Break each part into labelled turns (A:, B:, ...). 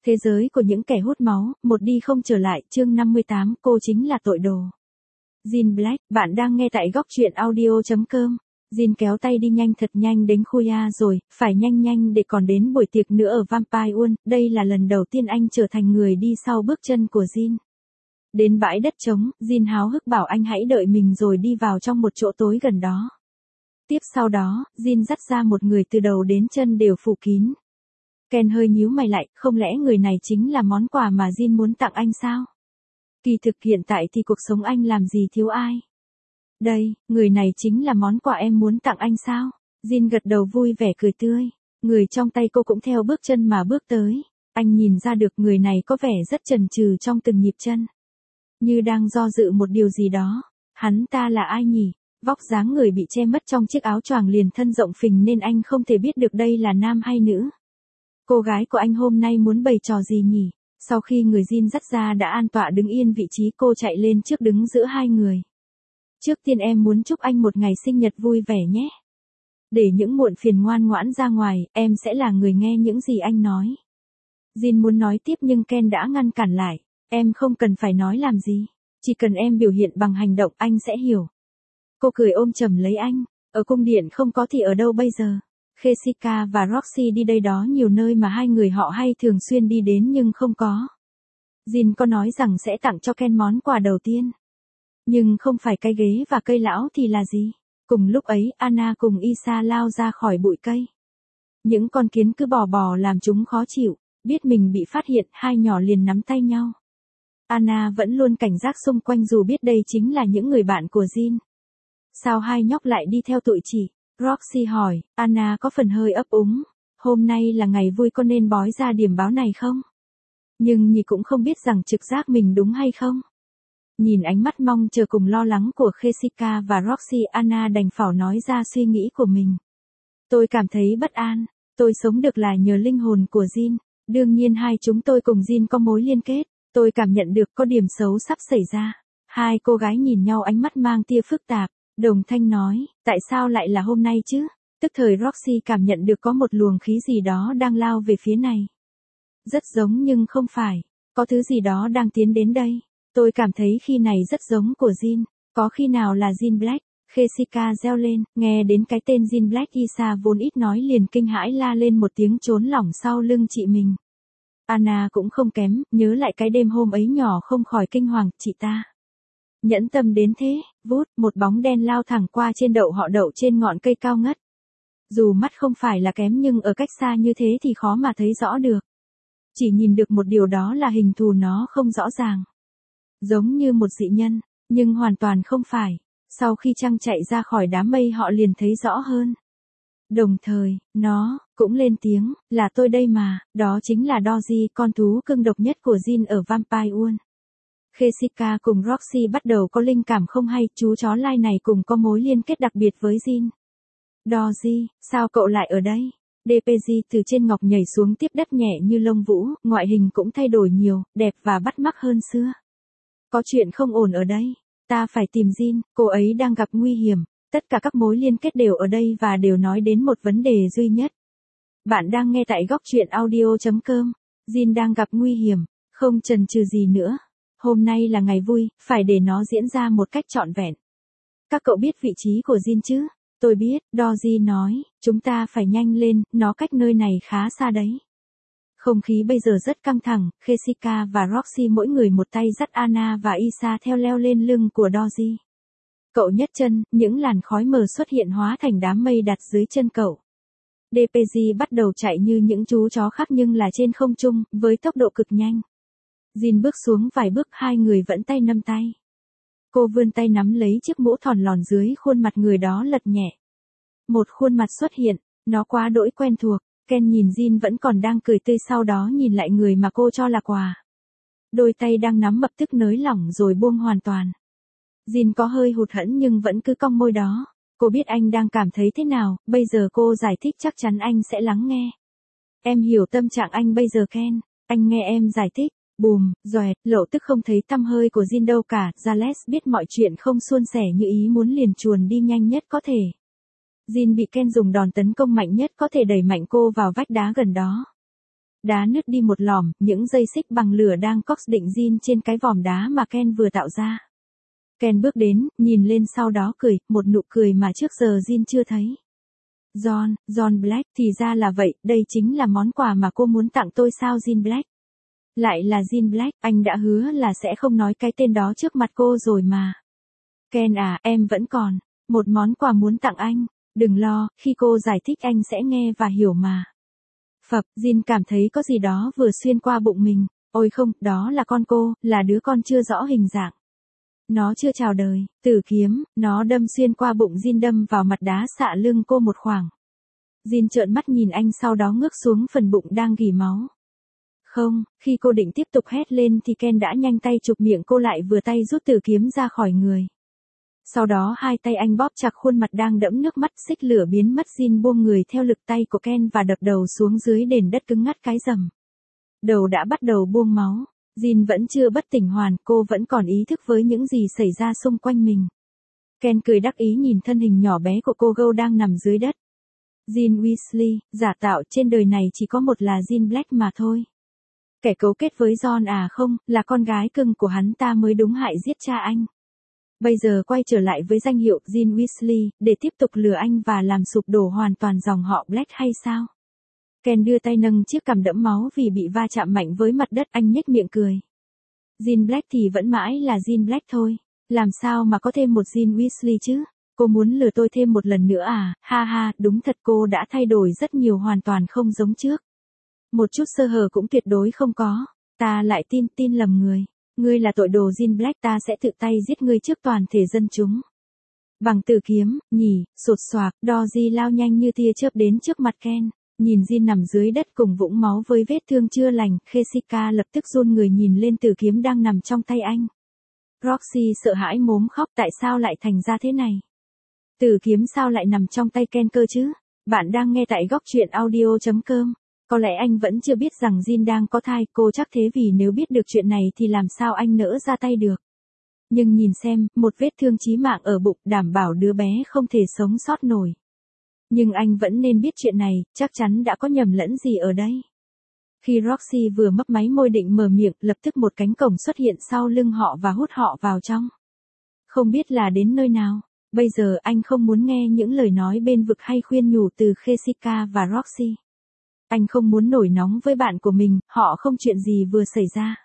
A: Thế giới của những kẻ hút máu, một đi không trở lại, chương 58, cô chính là tội đồ. Jin Black, bạn đang nghe tại góc truyện audio.com. Jin kéo tay đi nhanh thật nhanh đến Khuya rồi, phải nhanh để còn đến buổi tiệc nữa ở Vampire World, đây là lần đầu tiên anh trở thành người đi sau bước chân của Jin. Đến bãi đất trống, Jin háo hức bảo anh hãy đợi mình rồi đi vào trong một chỗ tối gần đó. Tiếp sau đó, Jin dắt ra một người từ đầu đến chân đều phủ kín. Ken hơi nhíu mày lại, không lẽ người này chính là món quà mà Jin muốn tặng anh sao? Kỳ thực hiện tại thì cuộc sống anh làm gì thiếu ai? Đây, người này chính là món quà em muốn tặng anh sao? Jin gật đầu vui vẻ cười tươi. Người trong tay cô cũng theo bước chân mà bước tới. Anh nhìn ra được người này có vẻ rất chần chừ trong từng nhịp chân. Như đang do dự một điều gì đó. Hắn ta là ai nhỉ? Vóc dáng người bị che mất trong chiếc áo choàng liền thân rộng phình nên anh không thể biết được đây là nam hay nữ. Cô gái của anh hôm nay muốn bày trò gì nhỉ? Sau khi người Jin dắt ra đã an tọa đứng yên vị trí, cô chạy lên trước đứng giữa hai người. Trước tiên em muốn chúc anh một ngày sinh nhật vui vẻ nhé. Để những muộn phiền ngoan ngoãn ra ngoài, em sẽ là người nghe những gì anh nói. Jin muốn nói tiếp nhưng Ken đã ngăn cản lại. Em không cần phải nói làm gì. Chỉ cần em biểu hiện bằng hành động anh sẽ hiểu. Cô cười ôm chầm lấy anh. Ở cung điện không có thì ở đâu bây giờ? Jessica và Roxy đi đây đó nhiều nơi mà hai người họ hay thường xuyên đi đến nhưng không có. Jin có nói rằng sẽ tặng cho Ken món quà đầu tiên. Nhưng không phải cái ghế và cây lão thì là gì? Cùng lúc ấy, Anna cùng Isa lao ra khỏi bụi cây. Những con kiến cứ bò làm chúng khó chịu, biết mình bị phát hiện, hai nhỏ liền nắm tay nhau. Anna vẫn luôn cảnh giác xung quanh dù biết đây chính là những người bạn của Jin. Sao hai nhóc lại đi theo tụi chị? Roxy hỏi, Anna có phần hơi ấp úng. Hôm nay là ngày vui có nên bói ra điểm báo này không? Nhưng nhỉ cũng không biết rằng trực giác mình đúng hay không. Nhìn ánh mắt mong chờ cùng lo lắng của Jessica và Roxy, Anna đành phải nói ra suy nghĩ của mình. Tôi cảm thấy bất an. Tôi sống được là nhờ linh hồn của Jin. Đương nhiên hai chúng tôi cùng Jin có mối liên kết. Tôi cảm nhận được có điểm xấu sắp xảy ra. Hai cô gái nhìn nhau ánh mắt mang tia phức tạp. Đồng thanh nói, tại sao lại là hôm nay chứ? Tức thời Roxy cảm nhận được có một luồng khí gì đó đang lao về phía này. Rất giống nhưng không phải. Có thứ gì đó đang tiến đến đây. Tôi cảm thấy khi này rất giống của Jin. Có khi nào là Jin Black? Jessica reo lên, nghe đến cái tên Jin Black, Isa vốn ít nói liền kinh hãi la lên một tiếng trốn lỏng sau lưng chị mình. Anna cũng không kém, nhớ lại cái đêm hôm ấy nhỏ không khỏi kinh hoàng, chị ta. Nhẫn tâm đến thế, vút, một bóng đen lao thẳng qua trên đậu họ đậu trên ngọn cây cao ngất. Dù mắt không phải là kém nhưng ở cách xa như thế thì khó mà thấy rõ được. Chỉ nhìn được một điều đó là hình thù nó không rõ ràng. Giống như một dị nhân, nhưng hoàn toàn không phải. Sau khi trăng chạy ra khỏi đám mây họ liền thấy rõ hơn. Đồng thời, nó cũng lên tiếng, là tôi đây mà, đó chính là Doji, con thú cưng độc nhất của Jin ở Vampire World. Jessica cùng Roxy bắt đầu có linh cảm không hay, chú chó lai này cùng có mối liên kết đặc biệt với Jin. Doji, sao cậu lại ở đây? DPG từ trên ngọc nhảy xuống tiếp đất nhẹ như lông vũ, ngoại hình cũng thay đổi nhiều, đẹp và bắt mắt hơn xưa. Có chuyện không ổn ở đây. Ta phải tìm Jin, cô ấy đang gặp nguy hiểm. Tất cả các mối liên kết đều ở đây và đều nói đến một vấn đề duy nhất. Bạn đang nghe tại góc truyện audio.com. Jin đang gặp nguy hiểm, không chần chừ gì nữa. Hôm nay là ngày vui, phải để nó diễn ra một cách trọn vẹn. Các cậu biết vị trí của Jin chứ? Tôi biết, Doji nói, chúng ta phải nhanh lên, nó cách nơi này khá xa đấy. Không khí bây giờ rất căng thẳng, Jessica và Roxy mỗi người một tay dắt Anna và Isa theo leo lên lưng của Doji. Cậu nhấc chân, những làn khói mờ xuất hiện hóa thành đám mây đặt dưới chân cậu. DPG bắt đầu chạy như những chú chó khác nhưng là trên không trung, với tốc độ cực nhanh. Jin bước xuống vài bước, hai người vẫn tay nắm tay. Cô vươn tay nắm lấy chiếc mũ thòn lòn dưới khuôn mặt người đó lật nhẹ. Một khuôn mặt xuất hiện, nó quá đỗi quen thuộc. Ken nhìn Jin vẫn còn đang cười tươi, sau đó nhìn lại người mà cô cho là quà. Đôi tay đang nắm lập tức nới lỏng rồi buông hoàn toàn. Jin có hơi hụt hẫng nhưng vẫn cứ cong môi đó. Cô biết anh đang cảm thấy thế nào, bây giờ cô giải thích chắc chắn anh sẽ lắng nghe. Em hiểu tâm trạng anh bây giờ Ken, anh nghe em giải thích. Bùm, doẹt, lộ tức không thấy tăm hơi của Jin đâu cả. Jales biết mọi chuyện không suôn sẻ như ý muốn liền chuồn đi nhanh nhất có thể. Jin bị Ken dùng đòn tấn công mạnh nhất có thể đẩy mạnh cô vào vách đá gần đó. Đá nứt đi một lỏm, những dây xích bằng lửa đang cox định Jin trên cái vòm đá mà Ken vừa tạo ra. Ken bước đến, nhìn lên sau đó cười, một nụ cười mà trước giờ Jin chưa thấy. John Black, thì ra là vậy, đây chính là món quà mà cô muốn tặng tôi sao Jin Black? Lại là Jin Black, anh đã hứa là sẽ không nói cái tên đó trước mặt cô rồi mà. Ken à, em vẫn còn một món quà muốn tặng anh. Đừng lo, khi cô giải thích anh sẽ nghe và hiểu mà. Phập, Jin cảm thấy có gì đó vừa xuyên qua bụng mình. Ôi không, đó là con cô, là đứa con chưa rõ hình dạng. Nó chưa chào đời, tử kiếm, nó đâm xuyên qua bụng Jin, đâm vào mặt đá xạ lưng cô một khoảng. Jin trợn mắt nhìn anh, sau đó ngước xuống phần bụng đang gỉ máu. Không, khi cô định tiếp tục hét lên thì Ken đã nhanh tay chụp miệng cô lại, vừa tay rút tử kiếm ra khỏi người. Sau đó hai tay anh bóp chặt khuôn mặt đang đẫm nước mắt, xích lửa biến mất. Jin buông người theo lực tay của Ken và đập đầu xuống dưới nền đất cứng ngắt cái rầm. Đầu đã bắt đầu buông máu. Jin vẫn chưa bất tỉnh hoàn, cô vẫn còn ý thức với những gì xảy ra xung quanh mình. Ken cười đắc ý nhìn thân hình nhỏ bé của cô Go đang nằm dưới đất. Jin Weasley, giả tạo, trên đời này chỉ có một là Jin Black mà thôi. Kẻ cấu kết với John à? Không, là con gái cưng của hắn ta mới đúng, hại giết cha anh. Bây giờ quay trở lại với danh hiệu Jin Weasley, để tiếp tục lừa anh và làm sụp đổ hoàn toàn dòng họ Black hay sao? Ken đưa tay nâng chiếc cằm đẫm máu vì bị va chạm mạnh với mặt đất, anh nhếch miệng cười. Jin Black thì vẫn mãi là Jin Black thôi. Làm sao mà có thêm một Jin Weasley chứ? Cô muốn lừa tôi thêm một lần nữa à? Ha ha, đúng thật, cô đã thay đổi rất nhiều, hoàn toàn không giống trước. Một chút sơ hở cũng tuyệt đối không có. Ta lại tin lầm người. Ngươi là tội đồ Jin Black, ta sẽ tự tay giết ngươi trước toàn thể dân chúng. Bằng tử kiếm, nhỉ, sột soạc, Doji lao nhanh như tia chớp đến trước mặt Ken. Nhìn Jin nằm dưới đất cùng vũng máu với vết thương chưa lành, Jessica lập tức run người nhìn lên tử kiếm đang nằm trong tay anh. Roxy sợ hãi mốm khóc, tại sao lại thành ra thế này? Tử kiếm sao lại nằm trong tay Ken cơ chứ? Bạn đang nghe tại góc truyện audio.com. Có lẽ anh vẫn chưa biết rằng Jin đang có thai, cô chắc thế, vì nếu biết được chuyện này thì làm sao anh nỡ ra tay được. Nhưng nhìn xem, một vết thương chí mạng ở bụng, đảm bảo đứa bé không thể sống sót nổi. Nhưng anh vẫn nên biết chuyện này, chắc chắn đã có nhầm lẫn gì ở đây. Khi Roxy vừa mấp máy môi định mở miệng, lập tức một cánh cổng xuất hiện sau lưng họ và hút họ vào trong. Không biết là đến nơi nào. Bây giờ anh không muốn nghe những lời nói bên vực hay khuyên nhủ từ Jessica và Roxy. Anh không muốn nổi nóng với bạn của mình, họ không chuyện gì vừa xảy ra.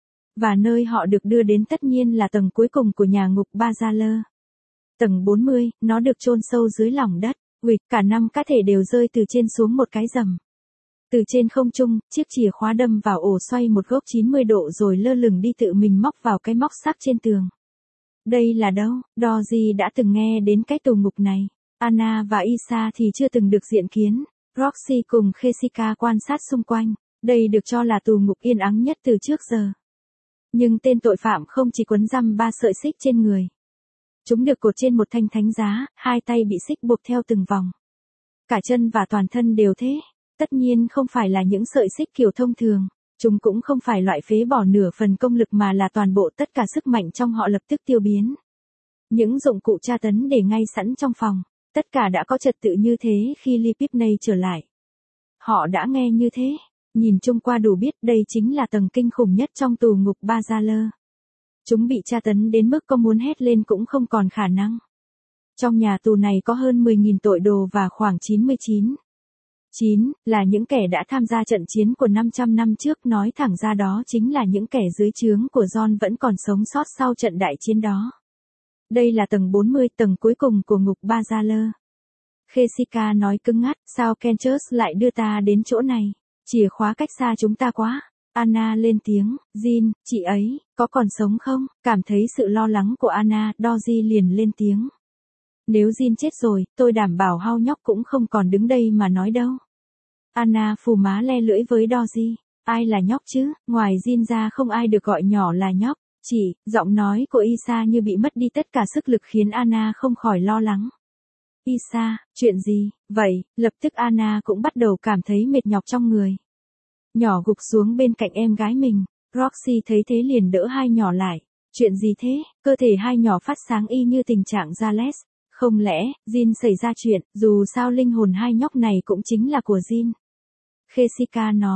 A: Và nơi họ được đưa đến tất nhiên là tầng cuối cùng của nhà ngục Bazaler. Tầng 40, nó được chôn sâu dưới lòng đất. Cả 5 cá thể đều rơi từ trên xuống một cái rầm. Từ trên không trung, chiếc chìa khóa đâm vào ổ xoay một góc 90 độ rồi lơ lửng đi, tự mình móc vào cái móc sắt trên tường. Đây là đâu? Doji đã từng nghe đến cái tù ngục này. Anna và Isa thì chưa từng được diện kiến. Roxy cùng Jessica quan sát xung quanh. Đây được cho là tù ngục yên ắng nhất từ trước giờ. Nhưng tên tội phạm không chỉ quấn giam 3 sợi xích trên người. Chúng được cột trên một thanh thánh giá, hai tay bị xích buộc theo từng vòng. Cả chân và toàn thân đều thế. Tất nhiên không phải là những sợi xích kiểu thông thường. Chúng cũng không phải loại phế bỏ nửa phần công lực mà là toàn bộ, tất cả sức mạnh trong họ lập tức tiêu biến. Những dụng cụ tra tấn để ngay sẵn trong phòng. Tất cả đã có trật tự như thế khi Lee Pipney trở lại. Họ đã nghe như thế. Nhìn chung qua đủ biết đây chính là tầng kinh khủng nhất trong tù ngục Bazaler. Chúng bị tra tấn đến mức có muốn hét lên cũng không còn khả năng. Trong nhà tù này có hơn 10.000 tội đồ và khoảng 99 là những kẻ đã tham gia trận chiến của 500 năm trước, nói thẳng ra đó chính là những kẻ dưới trướng của John vẫn còn sống sót sau trận đại chiến đó. Đây là tầng 40, tầng cuối cùng của ngục Bazaler. Jessica nói cứng ngắt, sao Kenchus lại đưa ta đến chỗ này? Chìa khóa cách xa chúng ta quá. Anna lên tiếng, Jin, chị ấy, có còn sống không? Cảm thấy sự lo lắng của Anna, Doji liền lên tiếng. Nếu Jin chết rồi, tôi đảm bảo hao nhóc cũng không còn đứng đây mà nói đâu. Anna phù má le lưỡi với Doji. Ai là nhóc chứ? Ngoài Jin ra không ai được gọi nhỏ là nhóc. Chị, giọng nói của Isa như bị mất đi tất cả sức lực khiến Anna không khỏi lo lắng. Isa, chuyện gì? Vậy, lập tức Anna cũng bắt đầu cảm thấy mệt nhọc trong người. Nhỏ gục xuống bên cạnh em gái mình. Roxy thấy thế liền đỡ hai nhỏ lại. Chuyện gì thế? Cơ thể hai nhỏ phát sáng y như tình trạng Jales. Không lẽ, Jin xảy ra chuyện, dù sao linh hồn hai nhóc này cũng chính là của Jin. Jessica nói,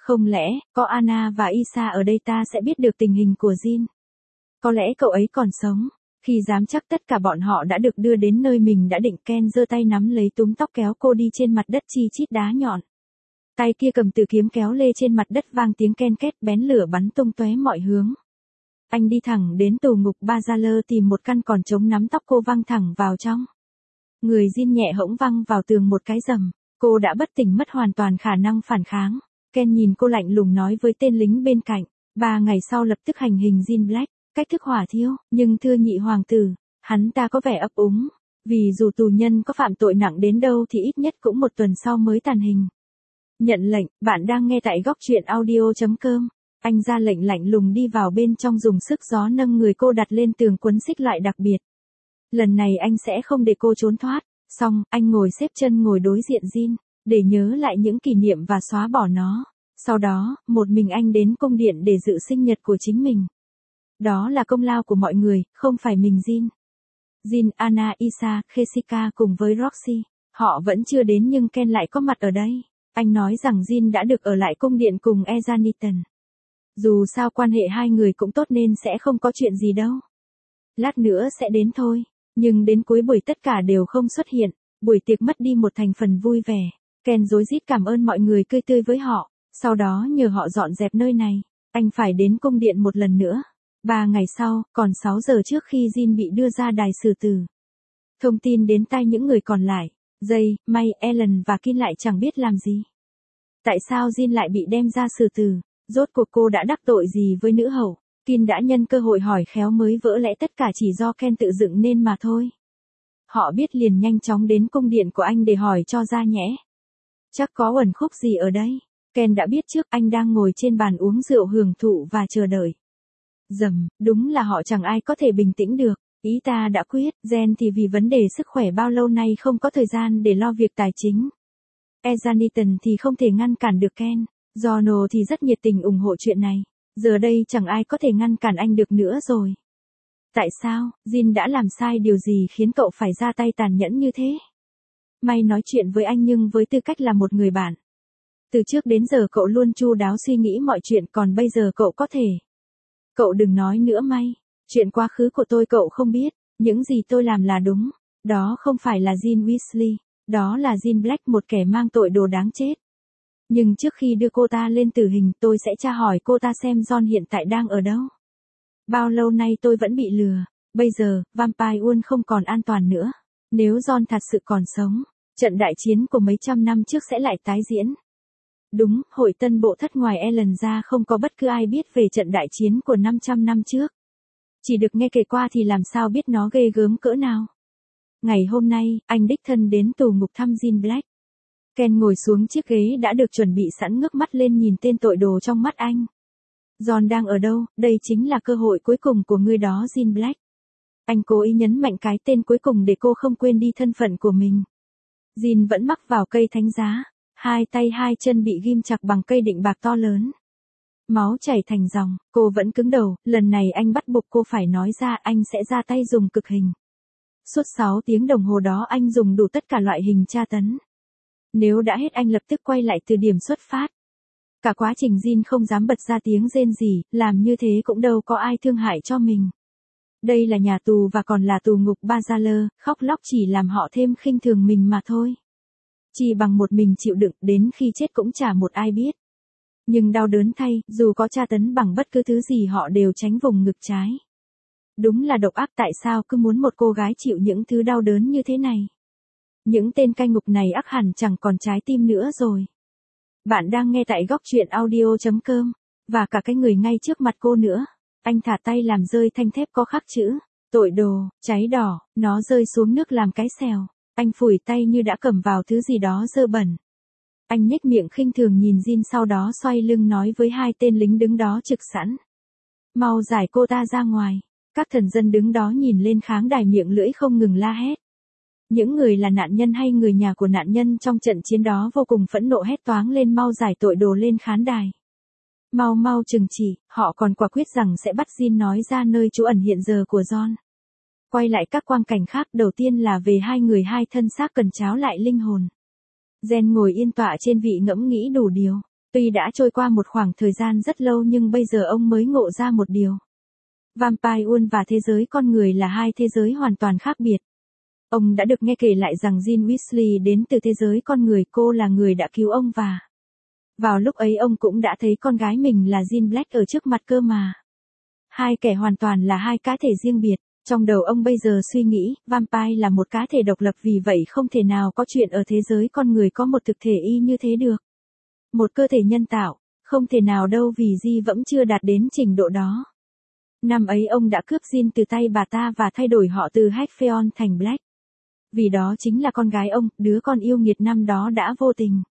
A: Không lẽ, có Anna và Isa ở đây ta sẽ biết được tình hình của Jin. Có lẽ cậu ấy còn sống. Khi dám chắc tất cả bọn họ đã được đưa đến nơi mình đã định, Ken giơ tay nắm lấy túm tóc kéo cô đi trên mặt đất chi chít đá nhọn. Tay kia cầm từ kiếm kéo lê trên mặt đất vang tiếng ken két, bén lửa bắn tung tóe mọi hướng. Anh đi thẳng đến tù ngục Bazaler tìm một căn còn trống, nắm tóc cô văng thẳng vào trong. Người Jin nhẹ hỗn văng vào tường một cái rầm. Cô đã bất tỉnh, mất hoàn toàn khả năng phản kháng. Ken nhìn cô lạnh lùng nói với tên lính bên cạnh. 3 ngày sau lập tức hành hình Jin Black. Cách thức hỏa thiêu, nhưng thưa nhị hoàng tử, hắn ta có vẻ ấp úng. Vì dù tù nhân có phạm tội nặng đến đâu thì ít nhất cũng 1 tuần sau mới tàn hình. Nhận lệnh, bạn đang nghe tại góc truyện audio.com. Anh ra lệnh lạnh lùng đi vào bên trong, dùng sức gió nâng người cô đặt lên tường quấn xích loại đặc biệt. Lần này anh sẽ không để cô trốn thoát. Xong, anh ngồi xếp chân ngồi đối diện Jin, để nhớ lại những kỷ niệm và xóa bỏ nó. Sau đó, một mình anh đến cung điện để dự sinh nhật của chính mình. Đó là công lao của mọi người, không phải mình Jin. Jin, Anna, Isa, Jessica cùng với Roxy. Họ vẫn chưa đến nhưng Ken lại có mặt ở đây. Anh nói rằng Jin đã được ở lại cung điện cùng Ezanitan. Dù sao quan hệ hai người cũng tốt nên sẽ không có chuyện gì đâu. Lát nữa sẽ đến thôi. Nhưng đến cuối buổi tất cả đều không xuất hiện. Buổi tiệc mất đi một thành phần vui vẻ. Ken rối rít cảm ơn mọi người cười tươi với họ. Sau đó nhờ họ dọn dẹp nơi này. Anh phải đến cung điện một lần nữa. 3 ngày sau, còn 6 giờ trước khi Jin bị đưa ra đài xử tử. Thông tin đến tai những người còn lại. Jay, May, Ellen và Kin lại chẳng biết làm gì. Tại sao Jin lại bị đem ra xử tử? Rốt cuộc cô đã đắc tội gì với nữ hậu? Kin đã nhân cơ hội hỏi khéo mới vỡ lẽ tất cả chỉ do Ken tự dựng nên mà thôi. Họ biết liền nhanh chóng đến cung điện của anh để hỏi cho ra nhẽ. Chắc có uẩn khúc gì ở đây? Ken đã biết trước, anh đang ngồi trên bàn uống rượu hưởng thụ và chờ đợi. Đúng là họ chẳng ai có thể bình tĩnh được. Ý ta đã quyết, Jen thì vì vấn đề sức khỏe bao lâu nay không có thời gian để lo việc tài chính. Ezanitan thì không thể ngăn cản được Ken. Jono thì rất nhiệt tình ủng hộ chuyện này. Giờ đây chẳng ai có thể ngăn cản anh được nữa rồi. Tại sao, Jin đã làm sai điều gì khiến cậu phải ra tay tàn nhẫn như thế? May nói chuyện với anh nhưng với tư cách là một người bạn. Từ trước đến giờ cậu luôn chu đáo suy nghĩ mọi chuyện, còn bây giờ cậu có thể. Cậu đừng nói nữa May. Chuyện quá khứ của tôi cậu không biết. Những gì tôi làm là đúng. Đó không phải là Jin Weasley. Đó là Jin Black, một kẻ mang tội đồ đáng chết. Nhưng trước khi đưa cô ta lên tử hình, tôi sẽ tra hỏi cô ta xem John hiện tại đang ở đâu. Bao lâu nay tôi vẫn bị lừa. Bây giờ, Vampire World không còn an toàn nữa. Nếu John thật sự còn sống, trận đại chiến của mấy trăm năm trước sẽ lại tái diễn. Đúng, hội tân bộ thất ngoài Ellen ra không có bất cứ ai biết về trận đại chiến của 500 năm trước. Chỉ được nghe kể qua thì làm sao biết nó ghê gớm cỡ nào. Ngày hôm nay, anh đích thân đến tù ngục thăm Jin Black. Ken ngồi xuống chiếc ghế đã được chuẩn bị sẵn, ngước mắt lên nhìn tên tội đồ trong mắt anh. John đang ở đâu? Đây chính là cơ hội cuối cùng của ngươi đó Jin Black. Anh cố ý nhấn mạnh cái tên cuối cùng để cô không quên đi thân phận của mình. Jin vẫn mắc vào cây thánh giá. 2 tay 2 chân bị ghim chặt bằng cây định bạc to lớn. Máu chảy thành dòng, cô vẫn cứng đầu, lần này anh bắt buộc cô phải nói ra, anh sẽ ra tay dùng cực hình. Suốt 6 tiếng đồng hồ đó anh dùng đủ tất cả loại hình tra tấn. Nếu đã hết anh lập tức quay lại từ điểm xuất phát. Cả quá trình Jin không dám bật ra tiếng rên gì, làm như thế cũng đâu có ai thương hại cho mình. Đây là nhà tù và còn là tù ngục Bazaler, khóc lóc chỉ làm họ thêm khinh thường mình mà thôi. Chỉ bằng một mình chịu đựng, đến khi chết cũng chả một ai biết. Nhưng đau đớn thay, dù có tra tấn bằng bất cứ thứ gì họ đều tránh vùng ngực trái. Đúng là độc ác, tại sao cứ muốn một cô gái chịu những thứ đau đớn như thế này? Những tên cai ngục này ác hẳn chẳng còn trái tim nữa rồi. Bạn đang nghe tại góc truyện audio.com, và cả cái người ngay trước mặt cô nữa. Anh thả tay làm rơi thanh thép có khắc chữ tội đồ, cháy đỏ, nó rơi xuống nước làm cái xèo. Anh phủi tay như đã cầm vào thứ gì đó dơ bẩn. Anh nhếch miệng khinh thường nhìn Jin, sau đó xoay lưng nói với 2 tên lính đứng đó trực sẵn. Mau giải cô ta ra ngoài. Các thần dân đứng đó nhìn lên kháng đài miệng lưỡi không ngừng la hét. Những người là nạn nhân hay người nhà của nạn nhân trong trận chiến đó vô cùng phẫn nộ hét toáng lên, mau giải tội đồ lên khán đài. Mau mau trừng trị, họ còn quả quyết rằng sẽ bắt Jin nói ra nơi trú ẩn hiện giờ của John. Quay lại các quang cảnh khác, đầu tiên là về 2 người 2 thân xác cần tráo lại linh hồn. Jen ngồi yên tọa trên vị ngẫm nghĩ đủ điều. Tuy đã trôi qua một khoảng thời gian rất lâu nhưng bây giờ ông mới ngộ ra một điều. Vampire World và thế giới con người là hai thế giới hoàn toàn khác biệt. Ông đã được nghe kể lại rằng Jean Weasley đến từ thế giới con người, cô là người đã cứu ông và vào lúc ấy ông cũng đã thấy con gái mình là Jean Black ở trước mặt cơ mà. Hai kẻ hoàn toàn là hai cá thể riêng biệt. Trong đầu ông bây giờ suy nghĩ, vampire là một cá thể độc lập vì vậy không thể nào có chuyện ở thế giới con người có một thực thể y như thế được. Một cơ thể nhân tạo, không thể nào đâu vì Di vẫn chưa đạt đến trình độ đó. Năm ấy ông đã cướp Jean từ tay bà ta và thay đổi họ từ Halfyon thành Black. Vì đó chính là con gái ông, đứa con yêu nghiệt năm đó đã vô tình.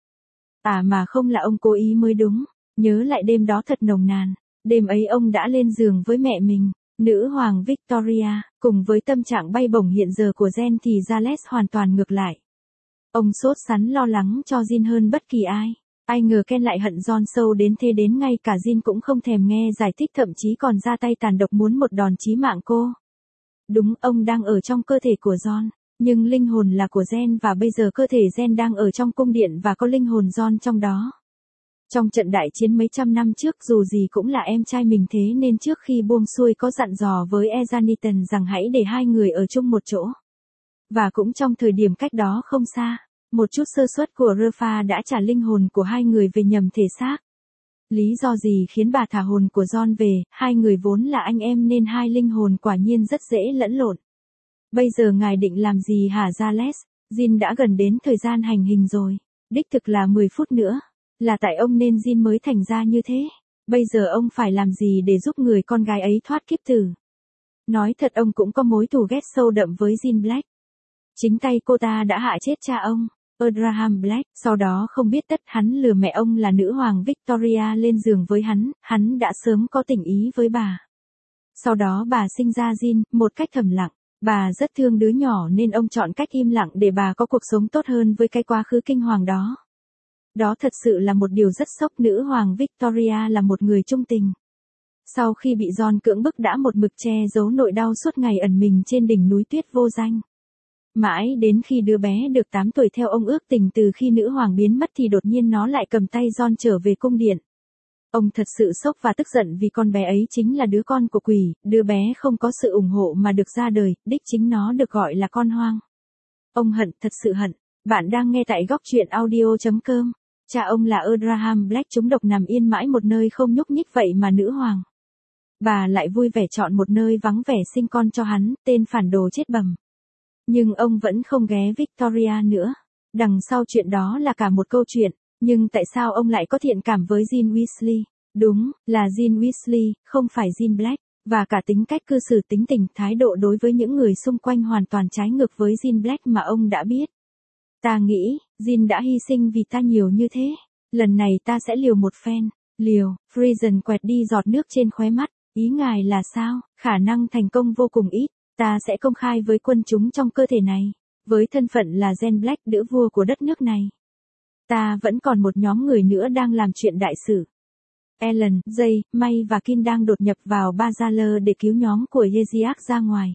A: Mà không là ông cố ý mới đúng. Nhớ lại đêm đó thật nồng nàn. Đêm ấy ông đã lên giường với mẹ mình, nữ hoàng Victoria, cùng với tâm trạng bay bổng hiện giờ của Jen thì Giles hoàn toàn ngược lại. Ông sốt sắng lo lắng cho Jean hơn bất kỳ ai. Ai ngờ Ken lại hận John sâu đến thế đến ngay cả Jean cũng không thèm nghe giải thích, thậm chí còn ra tay tàn độc muốn một đòn chí mạng cô. Đúng, ông đang ở trong cơ thể của John, nhưng linh hồn là của Jen và bây giờ cơ thể Jen đang ở trong cung điện và có linh hồn John trong đó. Trong trận đại chiến mấy trăm năm trước dù gì cũng là em trai mình thế nên trước khi buông xuôi có dặn dò với Ezaniton rằng hãy để hai người ở chung một chỗ. Và cũng trong thời điểm cách đó không xa, một chút sơ suất của Rafa đã trả linh hồn của hai người về nhầm thể xác. Lý do gì khiến bà thả hồn của John về, hai người vốn là anh em nên hai linh hồn quả nhiên rất dễ lẫn lộn. Bây giờ ngài định làm gì hả Giles? Jean đã gần đến thời gian hành hình rồi. Đích thực là 10 phút nữa. Là tại ông nên Jean mới thành ra như thế. Bây giờ ông phải làm gì để giúp người con gái ấy thoát kiếp tử? Nói thật ông cũng có mối thù ghét sâu đậm với Jean Black. Chính tay cô ta đã hạ chết cha ông, Abraham Black. Sau đó không biết tất hắn lừa mẹ ông là nữ hoàng Victoria lên giường với hắn đã sớm có tình ý với bà. Sau đó bà sinh ra Jean, một cách thầm lặng. Bà rất thương đứa nhỏ nên ông chọn cách im lặng để bà có cuộc sống tốt hơn với cái quá khứ kinh hoàng đó. Đó thật sự là một điều rất sốc, nữ hoàng Victoria là một người trung tình. Sau khi bị John cưỡng bức đã một mực che giấu nỗi đau suốt ngày ẩn mình trên đỉnh núi tuyết vô danh. Mãi đến khi đứa bé được 8 tuổi theo ông ước tình từ khi nữ hoàng biến mất thì đột nhiên nó lại cầm tay John trở về cung điện. Ông thật sự sốc và tức giận vì con bé ấy chính là đứa con của quỷ, đứa bé không có sự ủng hộ mà được ra đời, đích chính nó được gọi là con hoang. Ông hận, thật sự hận. Bạn đang nghe tại góc truyện audio.com. Cha ông là Abraham Black trúng độc nằm yên mãi một nơi không nhúc nhích vậy mà nữ hoàng. Bà lại vui vẻ chọn một nơi vắng vẻ sinh con cho hắn, tên phản đồ chết bầm. Nhưng ông vẫn không ghé Victoria nữa. Đằng sau chuyện đó là cả một câu chuyện. Nhưng tại sao ông lại có thiện cảm với Jean Weasley? Đúng, là Jean Weasley, không phải Jean Black. Và cả tính cách cư xử, tính tình, thái độ đối với những người xung quanh hoàn toàn trái ngược với Jean Black mà ông đã biết. Ta nghĩ, Jean đã hy sinh vì ta nhiều như thế. Lần này ta sẽ liều một phen. Liều, Frisian quẹt đi giọt nước trên khóe mắt. Ý ngài là sao? Khả năng thành công vô cùng ít. Ta sẽ công khai với quân chúng trong cơ thể này. Với thân phận là Jean Black, nữ vua của đất nước này. Ta vẫn còn một nhóm người nữa đang làm chuyện đại sự. Ellen, Jay, May và Kim đang đột nhập vào Bazar để cứu nhóm của Yeziak ra ngoài.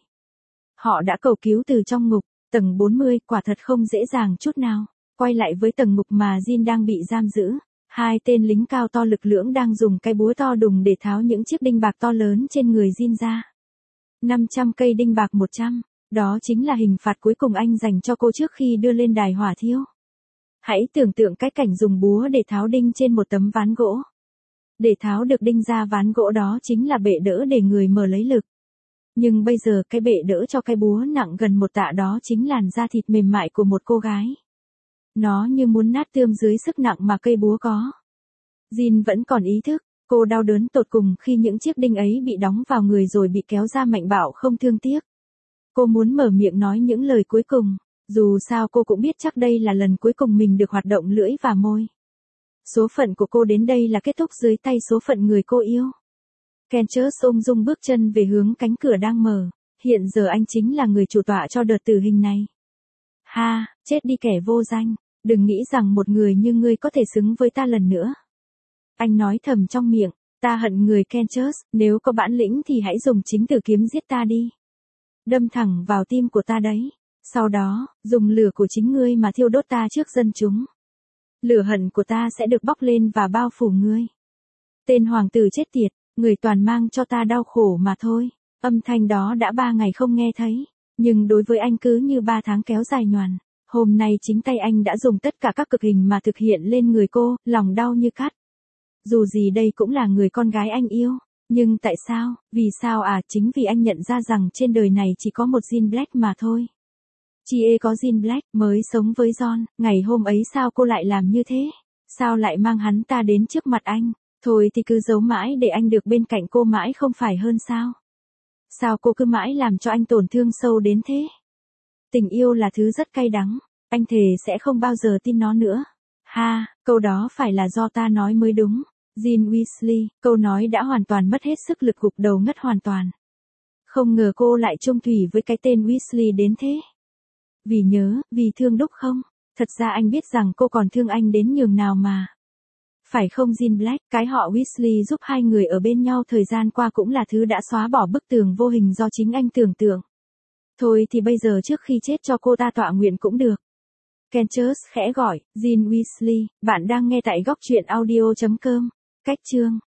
A: Họ đã cầu cứu từ trong ngục, tầng 40, quả thật không dễ dàng chút nào. Quay lại với tầng ngục mà Jean đang bị giam giữ. Hai tên lính cao to lực lưỡng đang dùng cái búa to đùng để tháo những chiếc đinh bạc to lớn trên người Jean ra. 500 cây đinh bạc 100, đó chính là hình phạt cuối cùng anh dành cho cô trước khi đưa lên đài hỏa thiêu. Hãy tưởng tượng cái cảnh dùng búa để tháo đinh trên một tấm ván gỗ. Để tháo được đinh ra ván gỗ đó chính là bệ đỡ để người mở lấy lực. Nhưng bây giờ cái bệ đỡ cho cái búa nặng gần 1 tạ đó chính làn da thịt mềm mại của một cô gái. Nó như muốn nát tươm dưới sức nặng mà cây búa có. Jean vẫn còn ý thức, cô đau đớn tột cùng khi những chiếc đinh ấy bị đóng vào người rồi bị kéo ra mạnh bạo không thương tiếc. Cô muốn mở miệng nói những lời cuối cùng, dù sao cô cũng biết chắc đây là lần cuối cùng mình được hoạt động lưỡi và môi. Số phận của cô đến đây là kết thúc dưới tay số phận người cô yêu. Kenchus ung dung bước chân về hướng cánh cửa đang mở, hiện giờ anh chính là người chủ tọa cho đợt tử hình này. Ha, chết đi kẻ vô danh, đừng nghĩ rằng một người như ngươi có thể xứng với ta lần nữa. Anh nói thầm trong miệng, ta hận người Kenchus, nếu có bản lĩnh thì hãy dùng chính tử kiếm giết ta đi. Đâm thẳng vào tim của ta đấy. Sau đó, dùng lửa của chính ngươi mà thiêu đốt ta trước dân chúng. Lửa hận của ta sẽ được bốc lên và bao phủ ngươi. Tên hoàng tử chết tiệt, người toàn mang cho ta đau khổ mà thôi. Âm thanh đó đã 3 ngày không nghe thấy, nhưng đối với anh cứ như 3 tháng kéo dài nhoàn. Hôm nay chính tay anh đã dùng tất cả các cực hình mà thực hiện lên người cô, lòng đau như cắt. Dù gì đây cũng là người con gái anh yêu. Nhưng tại sao, vì sao à? Chính vì anh nhận ra rằng trên đời này chỉ có một Jean Black mà thôi. Chị có Jean Black mới sống với John, ngày hôm ấy sao cô lại làm như thế? Sao lại mang hắn ta đến trước mặt anh? Thôi thì cứ giấu mãi để anh được bên cạnh cô mãi không phải hơn sao? Sao cô cứ mãi làm cho anh tổn thương sâu đến thế? Tình yêu là thứ rất cay đắng, anh thề sẽ không bao giờ tin nó nữa. Ha, câu đó phải là do ta nói mới đúng. Jean Weasley, câu nói đã hoàn toàn mất hết sức lực, gục đầu ngất hoàn toàn. Không ngờ cô lại chung thủy với cái tên Weasley đến thế. Vì nhớ, vì thương đúc không? Thật ra anh biết rằng cô còn thương anh đến nhường nào mà. Phải không Jean Black, cái họ Weasley giúp hai người ở bên nhau thời gian qua cũng là thứ đã xóa bỏ bức tường vô hình do chính anh tưởng tượng. Thôi thì bây giờ trước khi chết cho cô ta tọa nguyện cũng được. Kenchus khẽ gọi, Jean Weasley, bạn đang nghe tại góc truyện audio.com. Cách chương